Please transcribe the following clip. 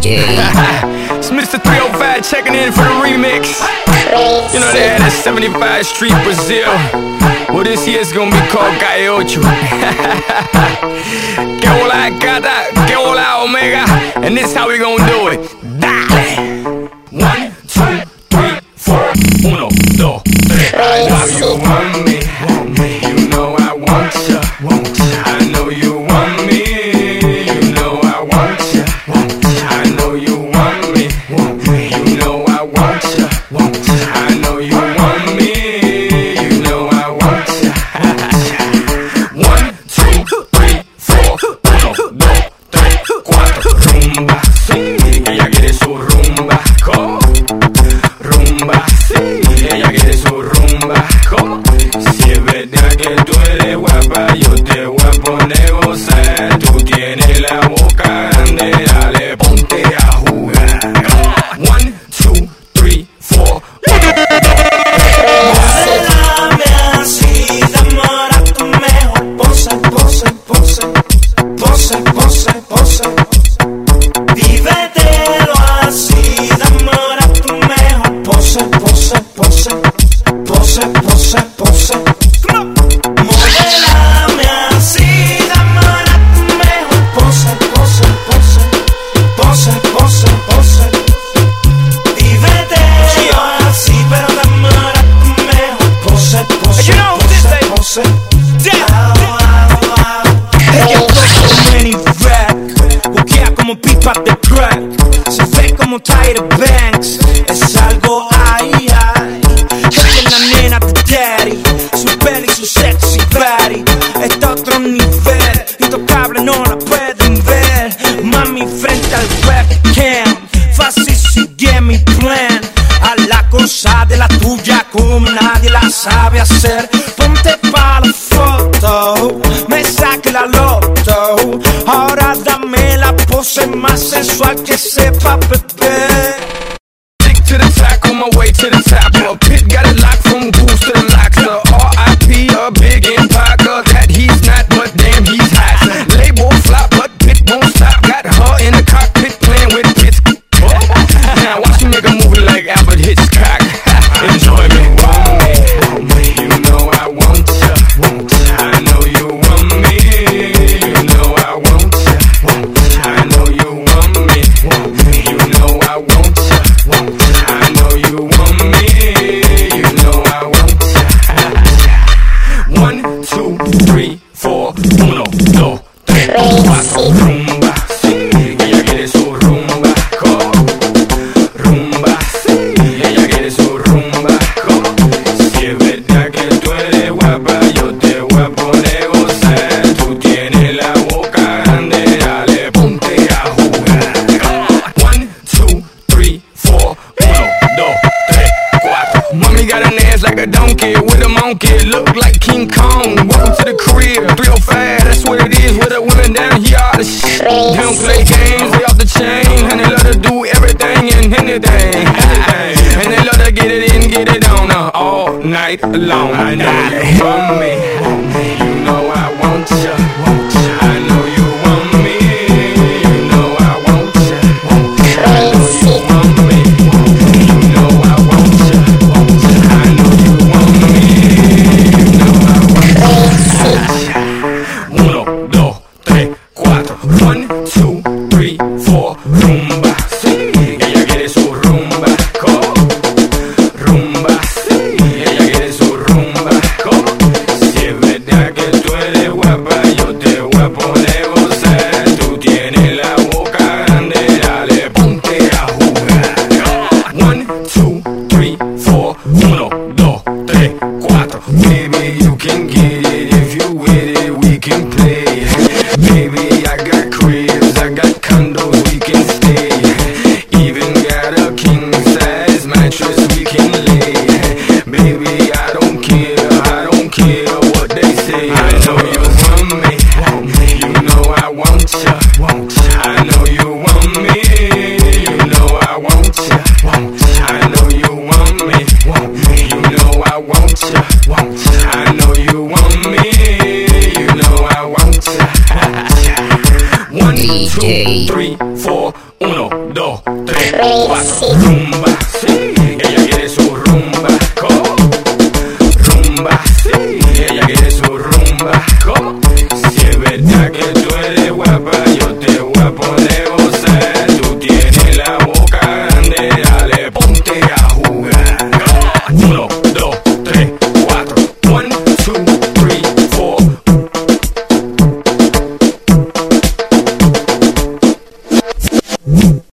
It's Mr. 305 checking in for the remix. You know they had that 75 Street Brazil. Well, this year's gonna be called Calle Ocho. Que hola gata, que hola omega. And this how we gonna do it. Dale. 1, 2, 3, 4. 1, 2, 3. I know you want me. You know I want ya. I know you want me. You know I want ya. I know you want me. You know I want ya. I know you want me. You know I want ya. 1, 2, 3, 4. 1, 2, 3, 4. Rumba, sí, ella quiere su rumba. ¿Cómo? Rumba, sí, ella quiere su rumba. ¿Cómo? Si es verdad que tú eres guapa, yo te voy a poner gozar. Tú tienes la boca grande, dale, ponte a jugar. 1, 2, 3, 4. Modelame así, demora tu mejor pose, pose, pose, pose, pose, pose. Vívetelo así, demora tu mejor pose, pose, pose, pose, pose, pose. Modelame así, demora tu mejor pose, pose, pose, pose, pose, pose. Vívetelo así, pero demora tu mejor pose, pose, pose, pose. Ella toca como Manny Rack, buquea como pipa de crack, se ve como Tyra Banks, es algo ay, ay. Ella es la nena de daddy, su peli, su sexy body, está a otro nivel, intocable no la pueden ver. Mami frente al webcam, fácil sigue mi plan. A la cosa de la tuya como nadie la sabe hacer. Ponte pa' la foto, me saque la loto. Ahora dame la pose más sensual que sepa beber. Stick to the track on my way to the top. A pit got it locked from goose to the locks. R.I.P. a big empire, cause that he's not, but damn he's hot. Label flop, but pit won't stop. Got her in the cockpit playing with pits. Now watch me make a movie like Albert Hitchcock. Enjoy me. You know I want ya. I know you want me. You know I want ya. I know you want me. You know I want ya. I know you want me. You know I want ya. 1, 2, 3, 4. 1, 2, 3, 4. Rumba, sí, ella quiere su rumba. ¿Cómo? Rumba, sí, ella quiere su rumba. ¿Cómo? Si es verdad que tú eres guapa, yo te voy a poner gozar. Tú tienes la boca grande, dale, ponte a jugar. 1, 2, 3, 4. 1, 2, 3, 4. Mommy got an ass like a donkey with a monkey. Look like King Kong. Welcome to the crib. 305, that's what it is. With the women down here are the shit. They don't play games, they off the chain. And they love to do everything and anything. And they love to get it in, get it on all night long. I know you want me. You know I want ya. I know you want me. You know I want ya. I know you want me. You know I want ya. I know you want me. You know I want ya. 1, 2, 3, 4. 1, 2, 3, 4. Rumba, sí, ella quiere su rumba. ¿Cómo? Rumba, sí, ella quiere su rumba. ¿Cómo? Si es verdad que tú eres guapa, yo te voy a poner gozar. Tú tienes la boca grande, dale, ponte a jugar. 1, 2, 3, 4. 1, 2, 3, 4. Baby, you can get it if you with it, we can play. Baby, I got cribs, I got condos, we can stay. Even got a king size mattress we can lay. Baby, I don't care what they say. I know you want me, you know I want ya. I know you want me, you know I want ya. I know you want me, you know I want ya. I know you want me, you know I want ya. 1, 2, 3, 4.